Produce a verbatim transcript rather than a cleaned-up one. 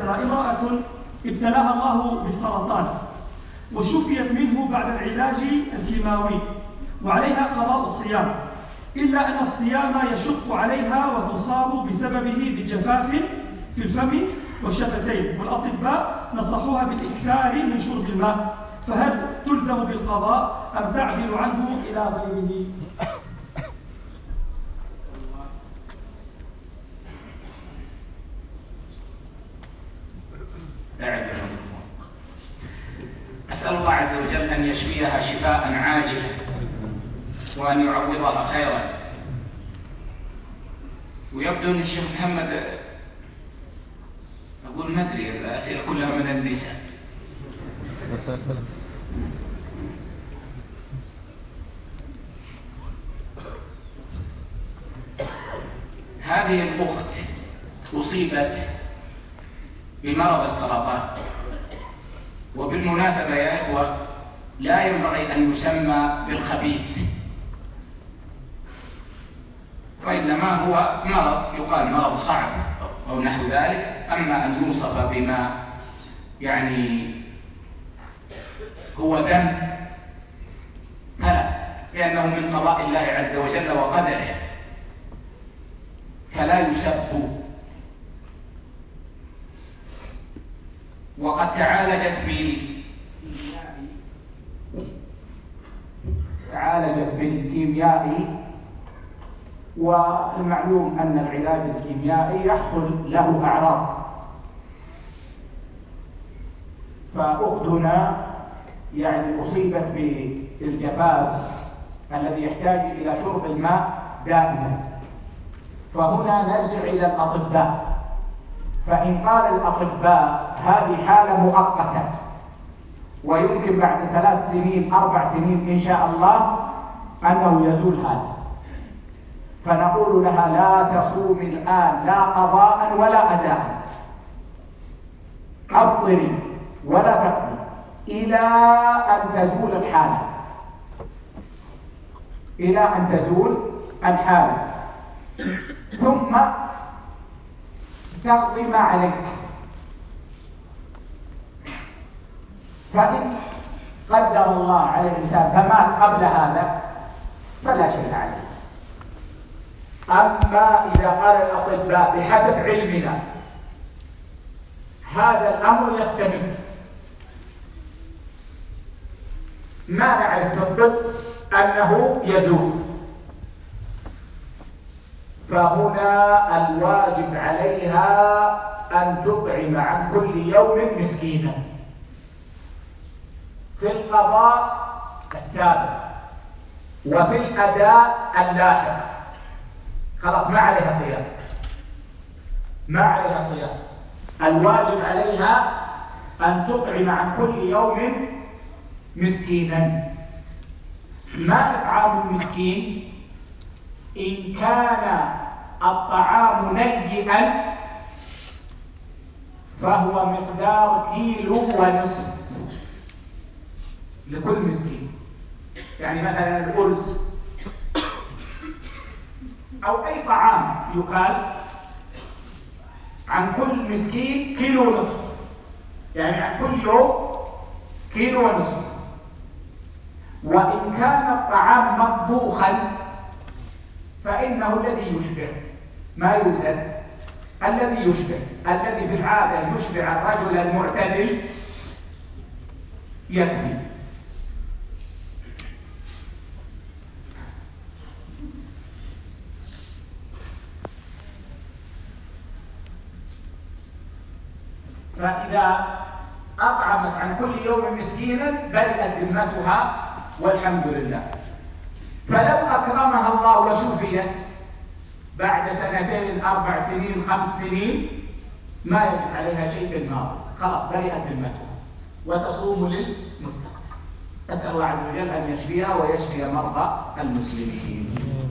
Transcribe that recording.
حدثنا امرأة ابتلاها الله بالسرطان وشفيت منه بعد العلاج الكيماوي وعليها قضاء الصيام، إلا أن الصيام يشق عليها وتصاب بسببه بجفاف في الفم والشفتين، والأطباء نصحوها بالإكثار من شرب الماء، فهل تلزم بالقضاء أم تعدل عنه إلى غيره؟ أسأل الله عز وجل أن يشفيها شفاء عاجلا وأن يعوضها خيرا. ويبدو أن الشيخ محمد، أقول ما أدري، الأسئلة كلها من النساء. هذه الأخت أصيبت بمرض السرطان، وبالمناسبة يا إخوة لا ينبغي أن يسمى بالخبيث، وإنما هو مرض يقال مرض صعب أو نحو ذلك. أما أن يوصف بما يعني هو ذنب فلا، لأنه من قضاء الله عز وجل وقدره، فلا يسب. وقد تعالجت تعالجت بالكيميائي، والمعلوم أن العلاج الكيميائي يحصل له أعراض. فأختنا يعني أصيبت بالجفاف الذي يحتاج إلى شرب الماء دائما، فهنا نرجع إلى الأطباء. فإن قال الأطباء هذه حالة مؤقتة ويمكن بعد ثلاث سنين أربع سنين إن شاء الله أنه يزول هذا، فنقول لها لا تصوم الآن لا قضاء ولا أداء، أفطري ولا تقضي إلى أن تزول الحالة، إلى أن تزول الحالة، ثم تقضي ما عليك. فإن قدر الله على الإنسان فمات قبل هذا فلا شيء عليه. أما إذا قال الأطباء بحسب علمنا هذا الأمر يستمر، ما نعرف في الطب أنه يزول، فهنا الواجب عليها أن تطعم عن كل يوم مسكينا في القضاء السابق وفي الأداء اللاحق. خلاص ما عليها صيام، ما عليها صيام. الواجب عليها أن تطعم عن كل يوم مسكينا. ما إطعام المسكين؟ إن كان الطعام نيئا فهو مقدار كيلو ونصف لكل مسكين. يعني مثلا الأرز أو أي طعام يقال عن كل مسكين كيلو ونصف، يعني عن كل يوم كيلو ونصف. وإن كان الطعام مطبوخا فإنه الذي يشبع، ما يوزن، الذي يشبع، الذي في العادة يشبع الرجل المعتدل يكفي. فإذا أطعمت عن كل يوم مسكينا برئت ذمتها والحمد لله. فلو أكرمها الله وشفيت بعد سنتين أربع سنين خمس سنين ما يجب عليها شيء في الماضي، خلاص برئت ذمتها وتصوم للمستقبل. أسأل الله عز وجل أن يشفيها ويشفي مرضى المسلمين.